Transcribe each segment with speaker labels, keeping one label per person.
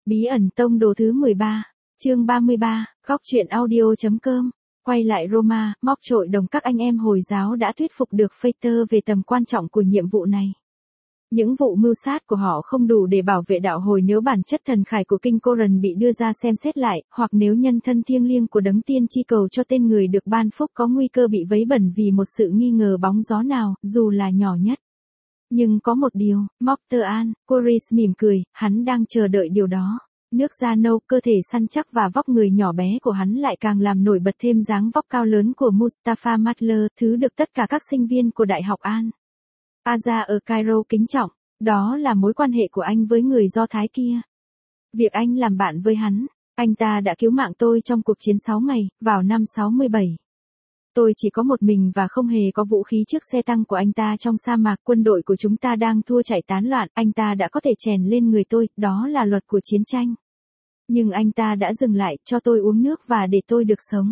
Speaker 1: Bí ẩn tông đồ thứ 13, chương 33, góc truyện audio.com. Quay lại Roma, móc trội đồng các anh em Hồi giáo đã thuyết phục được Peter về tầm quan trọng của nhiệm vụ này. Những vụ mưu sát của họ không đủ để bảo vệ đạo Hồi nếu bản chất thần khải của kinh Koran bị đưa ra xem xét lại, hoặc nếu nhân thân thiêng liêng của đấng tiên tri cầu cho tên người được ban phúc có nguy cơ bị vấy bẩn vì một sự nghi ngờ bóng gió nào, dù là nhỏ nhất. Nhưng có một điều, Mokter An, Coris mỉm cười, hắn đang chờ đợi điều đó. Nước da nâu, cơ thể săn chắc và vóc người nhỏ bé của hắn lại càng làm nổi bật thêm dáng vóc cao lớn của Mustafa Matler, thứ được tất cả các sinh viên của Đại học Al-Azhar ở Cairo kính trọng. Đó là mối quan hệ của anh với người Do Thái kia. Việc anh làm bạn với hắn, anh ta đã cứu mạng tôi trong cuộc chiến 6 ngày, vào năm 67. Tôi chỉ có một mình và không hề có vũ khí trước xe tăng của anh ta trong sa mạc. Quân đội của chúng ta đang thua chạy tán loạn, anh ta đã có thể chèn lên người tôi, đó là luật của chiến tranh. Nhưng anh ta đã dừng lại, cho tôi uống nước và để tôi được sống.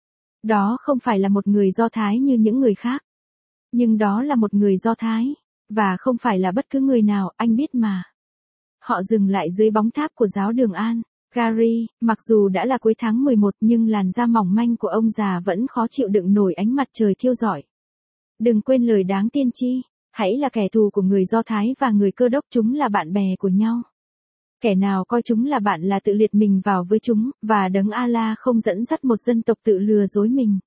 Speaker 1: Đó không phải là một người Do Thái như những người khác. Nhưng đó là một người Do Thái. Và không phải là bất cứ người nào, anh biết mà. Họ dừng lại dưới bóng tháp của giáo đường Gary, mặc dù đã là cuối tháng 11 nhưng làn da mỏng manh của ông già vẫn khó chịu đựng nổi ánh mặt trời thiêu rọi. Đừng quên lời đáng tiên tri, hãy là kẻ thù của người Do Thái và người Cơ Đốc, chúng là bạn bè của nhau. Kẻ nào coi chúng là bạn là tự liệt mình vào với chúng, và đấng Allah không dẫn dắt một dân tộc tự lừa dối mình.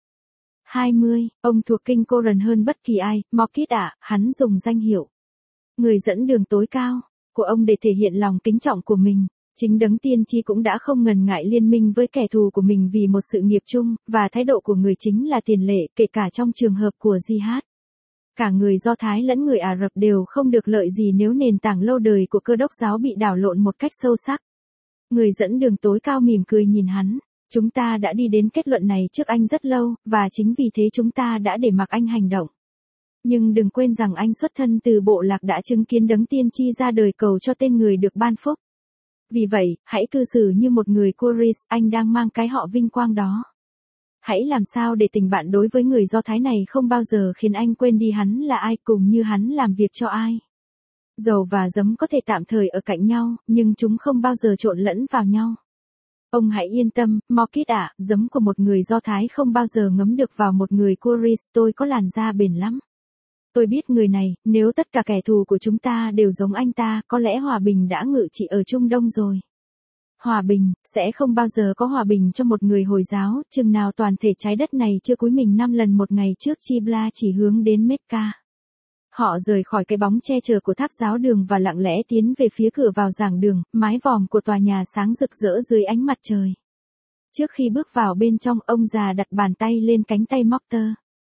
Speaker 1: 20, ông thuộc kinh Koran hơn bất kỳ ai, Mokit ạ, hắn dùng danh hiệu người dẫn đường tối cao của ông để thể hiện lòng kính trọng của mình. Chính đấng tiên tri cũng đã không ngần ngại liên minh với kẻ thù của mình vì một sự nghiệp chung, và thái độ của người chính là tiền lệ, kể cả trong trường hợp của Jihad. Cả người Do Thái lẫn người Ả Rập đều không được lợi gì nếu nền tảng lâu đời của Cơ Đốc giáo bị đảo lộn một cách sâu sắc. Người dẫn đường tối cao mỉm cười nhìn hắn. Chúng ta đã đi đến kết luận này trước anh rất lâu, và chính vì thế chúng ta đã để mặc anh hành động. Nhưng đừng quên rằng anh xuất thân từ bộ lạc đã chứng kiến đấng tiên tri ra đời cầu cho tên người được ban phúc. Vì vậy, hãy cư xử như một người Coris, anh đang mang cái họ vinh quang đó. Hãy làm sao để tình bạn đối với người Do Thái này không bao giờ khiến anh quên đi hắn là ai cũng như hắn làm việc cho ai. Dầu và giấm có thể tạm thời ở cạnh nhau, nhưng chúng không bao giờ trộn lẫn vào nhau. Ông hãy yên tâm, Mokit ạ, giấm của một người Do Thái không bao giờ ngấm được vào một người Coris, tôi có làn da bền lắm. Tôi biết người này, nếu tất cả kẻ thù của chúng ta đều giống anh ta, có lẽ hòa bình đã ngự trị ở Trung Đông rồi. Hòa bình, sẽ không bao giờ có hòa bình cho một người Hồi giáo, chừng nào toàn thể trái đất này chưa cúi mình 5 lần một ngày trước Qibla chỉ hướng đến Mecca. Họ rời khỏi cái bóng che chở của tháp giáo đường và lặng lẽ tiến về phía cửa vào giảng đường, mái vòm của tòa nhà sáng rực rỡ dưới ánh mặt trời. Trước khi bước vào bên trong, ông già đặt bàn tay lên cánh tay Mokter.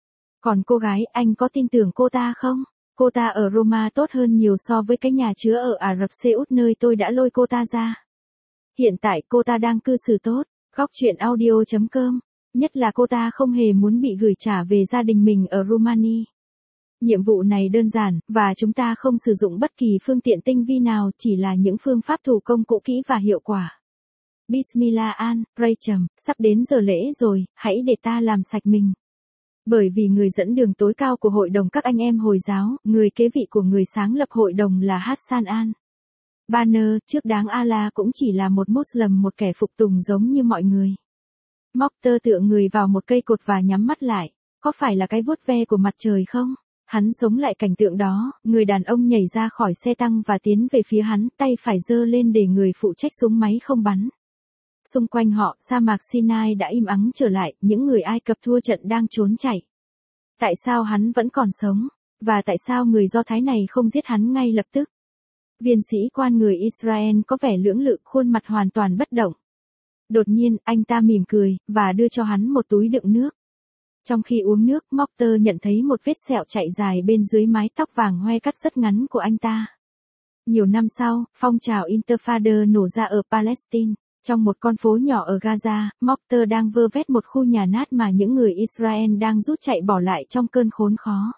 Speaker 1: Còn cô gái, anh có tin tưởng cô ta không? Cô ta ở Roma tốt hơn nhiều so với cái nhà chứa ở Ả Rập Xê Út nơi tôi đã lôi cô ta ra. Hiện tại cô ta đang cư xử tốt. Góc truyện audio.com. Nhất là cô ta không hề muốn bị gửi trả về gia đình mình ở Romania. Nhiệm vụ này đơn giản, và chúng ta không sử dụng bất kỳ phương tiện tinh vi nào, chỉ là những phương pháp thủ công cũ kỹ và hiệu quả. Bismillah Rachel, sắp đến giờ lễ rồi, hãy để ta làm sạch mình. Bởi vì người dẫn đường tối cao của hội đồng các anh em Hồi giáo, người kế vị của người sáng lập hội đồng là Hassan al-Banna, trước đáng Allah cũng chỉ là một Muslim, một kẻ phục tùng giống như mọi người. Mokter tựa người vào một cây cột và nhắm mắt lại. Có phải là cái vuốt ve của mặt trời không? Hắn sống lại cảnh tượng đó, người đàn ông nhảy ra khỏi xe tăng và tiến về phía hắn, tay phải giơ lên để người phụ trách súng máy không bắn. Xung quanh họ, sa mạc Sinai đã im ắng trở lại, những người Ai Cập thua trận đang trốn chạy. Tại sao hắn vẫn còn sống? Và tại sao người Do Thái này không giết hắn ngay lập tức? Viên sĩ quan người Israel có vẻ lưỡng lự, khuôn mặt hoàn toàn bất động. Đột nhiên, anh ta mỉm cười, và đưa cho hắn một túi đựng nước. Trong khi uống nước, Mokter nhận thấy một vết sẹo chạy dài bên dưới mái tóc vàng hoe cắt rất ngắn của anh ta. Nhiều năm sau, phong trào Intifada nổ ra ở Palestine. Trong một con phố nhỏ ở Gaza, Mokter đang vơ vét một khu nhà nát mà những người Israel đang rút chạy bỏ lại trong cơn khốn khó.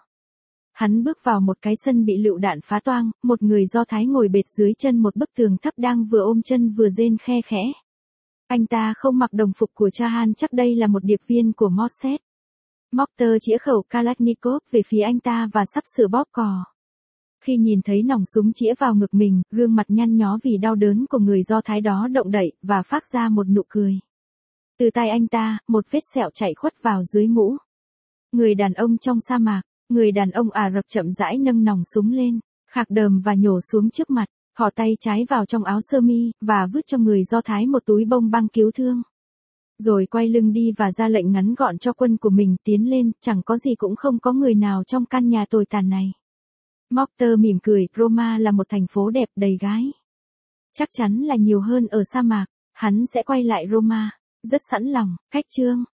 Speaker 1: Hắn bước vào một cái sân bị lựu đạn phá toang, một người Do Thái ngồi bệt dưới chân một bức tường thấp đang vừa ôm chân vừa rên khe khẽ. Anh ta không mặc đồng phục của Chahan, chắc đây là một điệp viên của Mossad. Mokter chĩa khẩu Kalashnikov về phía anh ta và sắp sửa bóp cò. Khi nhìn thấy nòng súng chĩa vào ngực mình, gương mặt nhăn nhó vì đau đớn của người Do Thái đó động đậy, và phát ra một nụ cười. Từ tay anh ta, một vết sẹo chạy khuất vào dưới mũ. Người đàn ông trong sa mạc, người đàn ông Ả Rập chậm rãi nâng nòng súng lên, khạc đờm và nhổ xuống trước mặt, thò tay trái vào trong áo sơ mi, và vứt cho người Do Thái một túi bông băng cứu thương. Rồi quay lưng đi và ra lệnh ngắn gọn cho quân của mình tiến lên, chẳng có gì cũng không có người nào trong căn nhà tồi tàn này. Mocter mỉm cười, Roma là một thành phố đẹp đầy gái. Chắc chắn là nhiều hơn ở sa mạc, hắn sẽ quay lại Roma, rất sẵn lòng. Cách chương